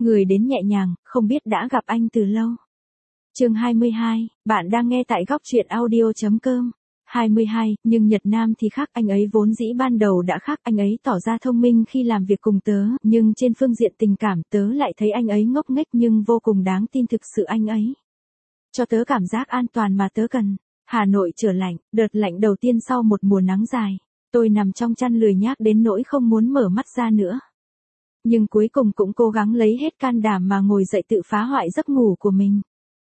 người đến nhẹ nhàng, không biết đã gặp anh từ lâu. Chương 22, bạn đang nghe tại góc truyện audio.com. 22, nhưng Nhật Nam thì khác, anh ấy vốn dĩ ban đầu đã khác, anh ấy tỏ ra thông minh khi làm việc cùng tớ, nhưng trên phương diện tình cảm tớ lại thấy anh ấy ngốc nghếch nhưng vô cùng đáng tin, thực sự anh ấy cho tớ cảm giác an toàn mà tớ cần. Hà Nội trở lạnh, đợt lạnh đầu tiên sau một mùa nắng dài, tôi nằm trong chăn lười nhác đến nỗi không muốn mở mắt ra nữa. Nhưng cuối cùng cũng cố gắng lấy hết can đảm mà ngồi dậy tự phá hoại giấc ngủ của mình.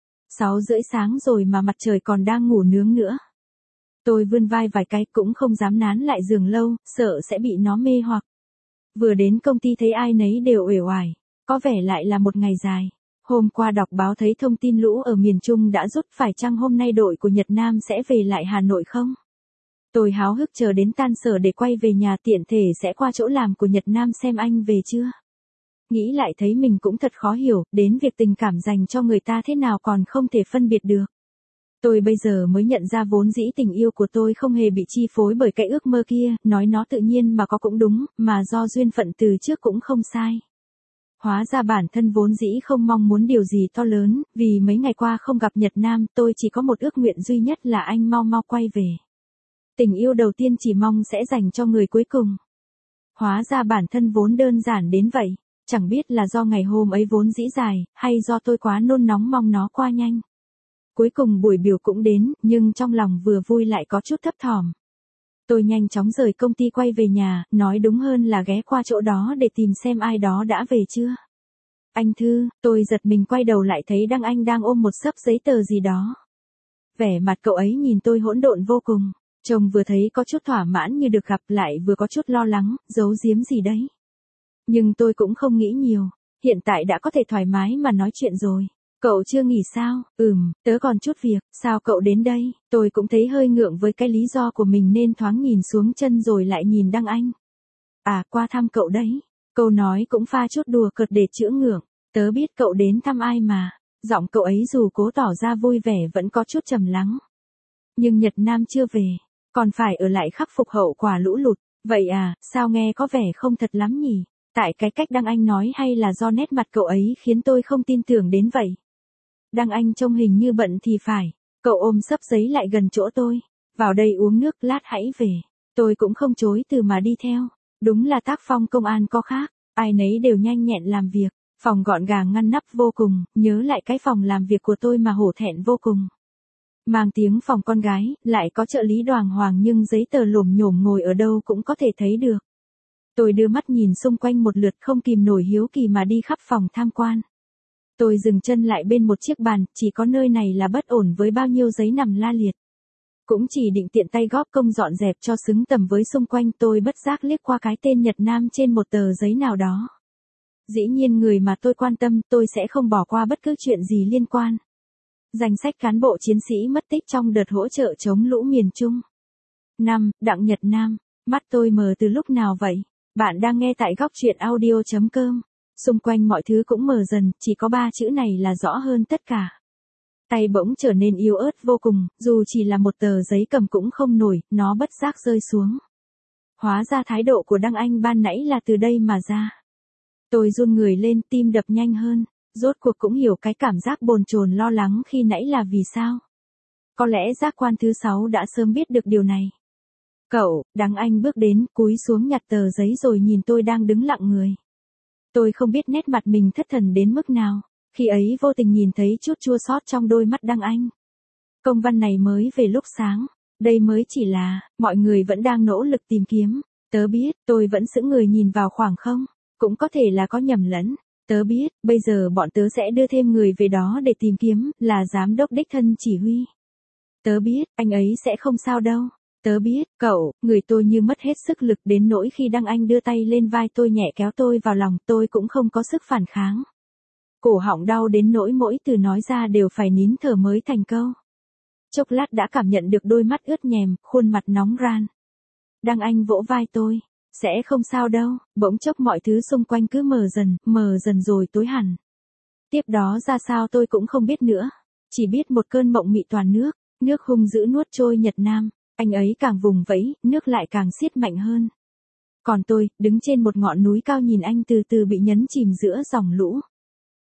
6:30 sáng rồi mà mặt trời còn đang ngủ nướng nữa. Tôi vươn vai vài cái cũng không dám nán lại giường lâu, sợ sẽ bị nó mê hoặc. Vừa đến công ty thấy ai nấy đều uể oải, có vẻ lại là một ngày dài. Hôm qua đọc báo thấy thông tin lũ ở miền Trung đã rút, phải chăng hôm nay đội của Nhật Nam sẽ về lại Hà Nội không? Tôi háo hức chờ đến tan sở để quay về nhà, tiện thể sẽ qua chỗ làm của Nhật Nam xem anh về chưa. Nghĩ lại thấy mình cũng thật khó hiểu, đến việc tình cảm dành cho người ta thế nào còn không thể phân biệt được. Tôi bây giờ mới nhận ra vốn dĩ tình yêu của tôi không hề bị chi phối bởi cái ước mơ kia, nói nó tự nhiên mà có cũng đúng, mà do duyên phận từ trước cũng không sai. Hóa ra bản thân vốn dĩ không mong muốn điều gì to lớn, vì mấy ngày qua không gặp Nhật Nam, tôi chỉ có một ước nguyện duy nhất là anh mau mau quay về. Tình yêu đầu tiên chỉ mong sẽ dành cho người cuối cùng. Hóa ra bản thân vốn đơn giản đến vậy, chẳng biết là do ngày hôm ấy vốn dĩ dài, hay do tôi quá nôn nóng mong nó qua nhanh. Cuối cùng buổi biểu cũng đến, nhưng trong lòng vừa vui lại có chút thấp thỏm. Tôi nhanh chóng rời công ty quay về nhà, nói đúng hơn là ghé qua chỗ đó để tìm xem ai đó đã về chưa. Anh Thư, tôi giật mình quay đầu lại thấy Đăng Anh đang ôm một xấp giấy tờ gì đó. Vẻ mặt cậu ấy nhìn tôi hỗn độn vô cùng, trông vừa thấy có chút thỏa mãn như được gặp, lại vừa có chút lo lắng, giấu giếm gì đấy. Nhưng tôi cũng không nghĩ nhiều, hiện tại đã có thể thoải mái mà nói chuyện rồi. Cậu chưa nghỉ sao? Tớ còn chút việc, sao cậu đến đây? Tôi cũng thấy hơi ngượng với cái lý do của mình nên thoáng nhìn xuống chân rồi lại nhìn Đăng Anh. À, qua thăm cậu đấy. Câu nói cũng pha chút đùa cợt để chữa ngượng. Tớ biết cậu đến thăm ai mà. Giọng cậu ấy dù cố tỏ ra vui vẻ vẫn có chút trầm lắng. Nhưng Nhật Nam chưa về, còn phải ở lại khắc phục hậu quả lũ lụt. Vậy à, sao nghe có vẻ không thật lắm nhỉ? Tại cái cách Đăng Anh nói hay là do nét mặt cậu ấy khiến tôi không tin tưởng đến vậy? Đăng Anh trông hình như bận thì phải. Cậu ôm xấp giấy lại gần chỗ tôi. Vào đây uống nước, lát hãy về. Tôi cũng không chối từ mà đi theo. Đúng là tác phong công an có khác. Ai nấy đều nhanh nhẹn làm việc. Phòng gọn gàng ngăn nắp vô cùng. Nhớ lại cái phòng làm việc của tôi mà hổ thẹn vô cùng. Mang tiếng phòng con gái, lại có trợ lý đoàng hoàng nhưng giấy tờ lổm nhổm ngồi ở đâu cũng có thể thấy được. Tôi đưa mắt nhìn xung quanh một lượt không kìm nổi hiếu kỳ mà đi khắp phòng tham quan. Tôi dừng chân lại bên một chiếc bàn, chỉ có nơi này là bất ổn với bao nhiêu giấy nằm la liệt. Cũng chỉ định tiện tay góp công dọn dẹp cho xứng tầm với xung quanh, tôi bất giác liếc qua cái tên Nhật Nam trên một tờ giấy nào đó. Dĩ nhiên người mà tôi quan tâm, tôi sẽ không bỏ qua bất cứ chuyện gì liên quan. Danh sách cán bộ chiến sĩ mất tích trong đợt hỗ trợ chống lũ miền Trung. 5. Đặng Nhật Nam. Mắt tôi mờ từ lúc nào vậy? Bạn đang nghe tại góc truyện audio.com. Xung quanh mọi thứ cũng mờ dần, chỉ có 3 chữ này là rõ hơn tất cả. Tay bỗng trở nên yếu ớt vô cùng, dù chỉ là một tờ giấy cầm cũng không nổi, nó bất giác rơi xuống. Hóa ra thái độ của Đăng Anh ban nãy là từ đây mà ra. Tôi run người lên, tim đập nhanh hơn, rốt cuộc cũng hiểu cái cảm giác bồn chồn lo lắng khi nãy là vì sao. Có lẽ giác quan thứ 6 đã sớm biết được điều này. Cậu, Đăng Anh bước đến, cúi xuống nhặt tờ giấy rồi nhìn tôi đang đứng lặng người. Tôi không biết nét mặt mình thất thần đến mức nào, khi ấy vô tình nhìn thấy chút chua xót trong đôi mắt Đăng Anh. Công văn này mới về lúc sáng, đây mới chỉ là, mọi người vẫn đang nỗ lực tìm kiếm. Tớ biết, tôi vẫn sững người nhìn vào khoảng không, cũng có thể là có nhầm lẫn. Tớ biết, bây giờ bọn tớ sẽ đưa thêm người về đó để tìm kiếm, là giám đốc đích thân chỉ huy. Tớ biết, anh ấy sẽ không sao đâu. Tớ biết, cậu, người tôi như mất hết sức lực đến nỗi khi Đăng Anh đưa tay lên vai tôi nhẹ kéo tôi vào lòng, tôi cũng không có sức phản kháng. Cổ họng đau đến nỗi mỗi từ nói ra đều phải nín thở mới thành câu. Chốc lát đã cảm nhận được đôi mắt ướt nhèm, khuôn mặt nóng ran. Đăng Anh vỗ vai tôi, sẽ không sao đâu, bỗng chốc mọi thứ xung quanh cứ mờ dần rồi tối hẳn. Tiếp đó ra sao tôi cũng không biết nữa, chỉ biết một cơn mộng mị toàn nước hung dữ nuốt trôi Nhật Nam. Anh ấy càng vùng vẫy, nước lại càng siết mạnh hơn. Còn tôi, đứng trên một ngọn núi cao nhìn anh từ từ bị nhấn chìm giữa dòng lũ.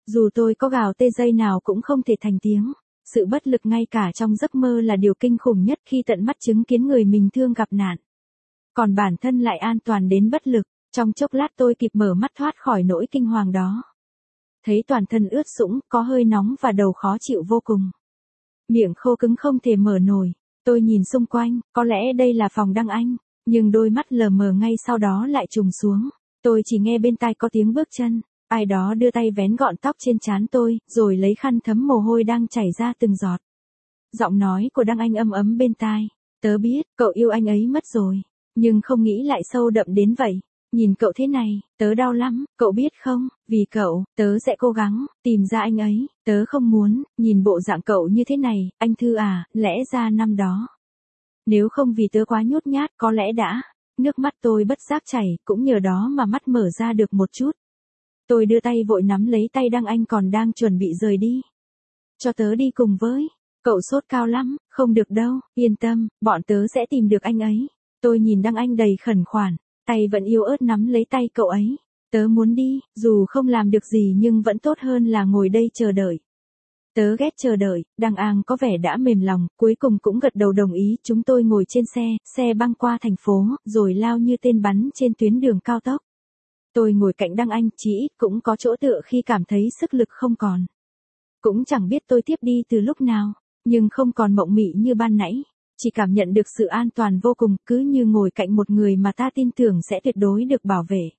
Dù tôi có gào tê dây nào cũng không thể thành tiếng. Sự bất lực ngay cả trong giấc mơ là điều kinh khủng nhất khi tận mắt chứng kiến người mình thương gặp nạn. Còn bản thân lại an toàn đến bất lực, trong chốc lát tôi kịp mở mắt thoát khỏi nỗi kinh hoàng đó. Thấy toàn thân ướt sũng, có hơi nóng và đầu khó chịu vô cùng. Miệng khô cứng không thể mở nổi, tôi nhìn xung quanh, có lẽ đây là phòng Đăng Anh, nhưng đôi mắt lờ mờ ngay sau đó lại trùng xuống. Tôi chỉ nghe bên tai có tiếng bước chân, ai đó đưa tay vén gọn tóc trên trán tôi, rồi lấy khăn thấm mồ hôi đang chảy ra từng giọt. Giọng nói của Đăng Anh ấm ấm bên tai, tớ biết, cậu yêu anh ấy mất rồi, nhưng không nghĩ lại sâu đậm đến vậy. Nhìn cậu thế này, tớ đau lắm, cậu biết không, vì cậu, tớ sẽ cố gắng, tìm ra anh ấy, tớ không muốn, nhìn bộ dạng cậu như thế này, anh Thư à, lẽ ra năm đó. Nếu không vì tớ quá nhút nhát, có lẽ đã, nước mắt tôi bất giác chảy, cũng nhờ đó mà mắt mở ra được một chút. Tôi đưa tay vội nắm lấy tay Đăng Anh còn đang chuẩn bị rời đi. Cho tớ đi cùng với, cậu sốt cao lắm, không được đâu, yên tâm, bọn tớ sẽ tìm được anh ấy. Tôi nhìn Đăng Anh đầy khẩn khoản. Tay vẫn yếu ớt nắm lấy tay cậu ấy. Tớ muốn đi, dù không làm được gì nhưng vẫn tốt hơn là ngồi đây chờ đợi. Tớ ghét chờ đợi, Đăng An có vẻ đã mềm lòng, cuối cùng cũng gật đầu đồng ý. Chúng tôi ngồi trên xe băng qua thành phố, rồi lao như tên bắn trên tuyến đường cao tốc. Tôi ngồi cạnh Đăng Anh, chỉ ít cũng có chỗ tựa khi cảm thấy sức lực không còn. Cũng chẳng biết tôi tiếp đi từ lúc nào, nhưng không còn mộng mị như ban nãy. Chỉ cảm nhận được sự an toàn vô cùng, cứ như ngồi cạnh một người mà ta tin tưởng sẽ tuyệt đối được bảo vệ.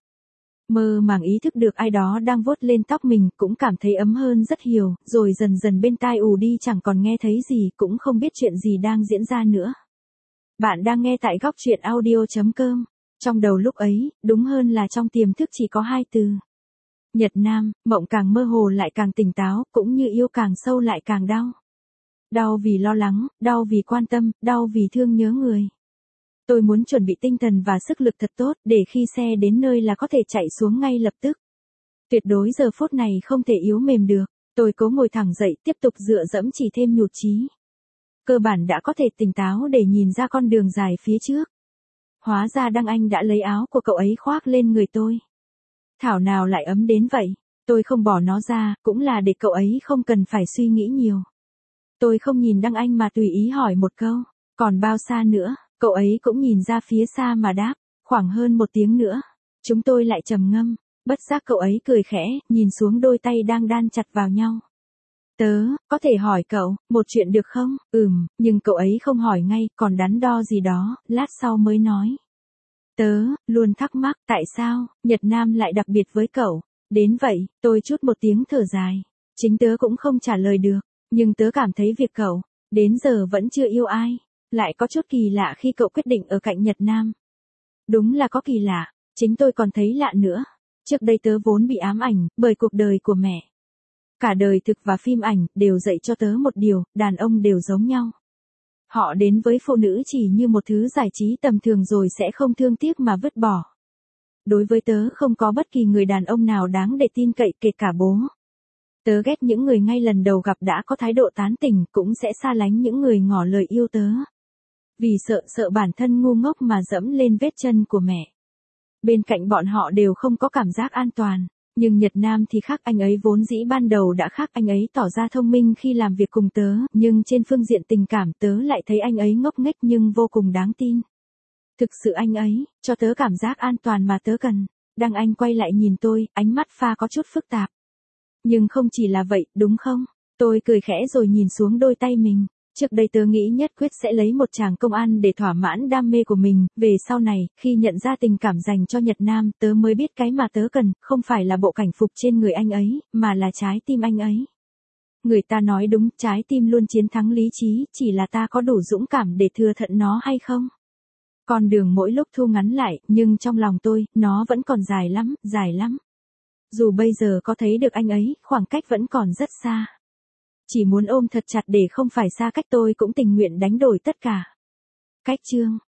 Mơ màng ý thức được ai đó đang vuốt lên tóc mình, cũng cảm thấy ấm hơn rất nhiều, rồi dần dần bên tai ù đi chẳng còn nghe thấy gì, cũng không biết chuyện gì đang diễn ra nữa. Bạn đang nghe tại góc truyện audio.com. Trong đầu lúc ấy, đúng hơn là trong tiềm thức chỉ có hai từ. Nhật Nam, mộng càng mơ hồ lại càng tỉnh táo, cũng như yêu càng sâu lại càng đau. Đau vì lo lắng, đau vì quan tâm, đau vì thương nhớ người. Tôi muốn chuẩn bị tinh thần và sức lực thật tốt, để khi xe đến nơi là có thể chạy xuống ngay lập tức. Tuyệt đối giờ phút này không thể yếu mềm được. Tôi cố ngồi thẳng dậy, tiếp tục dựa dẫm chỉ thêm nhụt chí. Cơ bản đã có thể tỉnh táo để nhìn ra con đường dài phía trước. Hóa ra Đăng Anh đã lấy áo của cậu ấy khoác lên người tôi. Thảo nào lại ấm đến vậy. Tôi không bỏ nó ra, cũng là để cậu ấy không cần phải suy nghĩ nhiều. Tôi không nhìn Đăng Anh mà tùy ý hỏi một câu, còn bao xa nữa, cậu ấy cũng nhìn ra phía xa mà đáp, khoảng hơn 1 tiếng nữa. Chúng tôi lại trầm ngâm, bất giác cậu ấy cười khẽ, nhìn xuống đôi tay đang đan chặt vào nhau. Tớ, có thể hỏi cậu, một chuyện được không? Nhưng cậu ấy không hỏi ngay, còn đắn đo gì đó, lát sau mới nói. Tớ, luôn thắc mắc, tại sao, Nhật Nam lại đặc biệt với cậu? Đến vậy, tôi trút một tiếng thở dài. Chính tớ cũng không trả lời được. Nhưng tớ cảm thấy việc cậu, đến giờ vẫn chưa yêu ai, lại có chút kỳ lạ khi cậu quyết định ở cạnh Nhật Nam. Đúng là có kỳ lạ, chính tôi còn thấy lạ nữa. Trước đây tớ vốn bị ám ảnh bởi cuộc đời của mẹ. Cả đời thực và phim ảnh đều dạy cho tớ một điều, đàn ông đều giống nhau. Họ đến với phụ nữ chỉ như một thứ giải trí tầm thường rồi sẽ không thương tiếc mà vứt bỏ. Đối với tớ không có bất kỳ người đàn ông nào đáng để tin cậy, kể cả bố. Tớ ghét những người ngay lần đầu gặp đã có thái độ tán tỉnh, cũng sẽ xa lánh những người ngỏ lời yêu tớ. Vì sợ bản thân ngu ngốc mà dẫm lên vết chân của mẹ. Bên cạnh bọn họ đều không có cảm giác an toàn. Nhưng Nhật Nam thì khác, anh ấy vốn dĩ ban đầu đã khác, anh ấy tỏ ra thông minh khi làm việc cùng tớ, nhưng trên phương diện tình cảm tớ lại thấy anh ấy ngốc nghếch nhưng vô cùng đáng tin. Thực sự anh ấy, cho tớ cảm giác an toàn mà tớ cần. Đăng Anh quay lại nhìn tôi, ánh mắt pha có chút phức tạp. Nhưng không chỉ là vậy, đúng không? Tôi cười khẽ rồi nhìn xuống đôi tay mình. Trước đây tớ nghĩ nhất quyết sẽ lấy một chàng công an để thỏa mãn đam mê của mình. Về sau này, khi nhận ra tình cảm dành cho Nhật Nam, tớ mới biết cái mà tớ cần, không phải là bộ cảnh phục trên người anh ấy, mà là trái tim anh ấy. Người ta nói đúng, trái tim luôn chiến thắng lý trí, chỉ là ta có đủ dũng cảm để thừa thận nó hay không? Con đường mỗi lúc thu ngắn lại, nhưng trong lòng tôi, nó vẫn còn dài lắm, dài lắm. Dù bây giờ có thấy được anh ấy, khoảng cách vẫn còn rất xa. Chỉ muốn ôm thật chặt để không phải xa cách, tôi cũng tình nguyện đánh đổi tất cả. Cách chương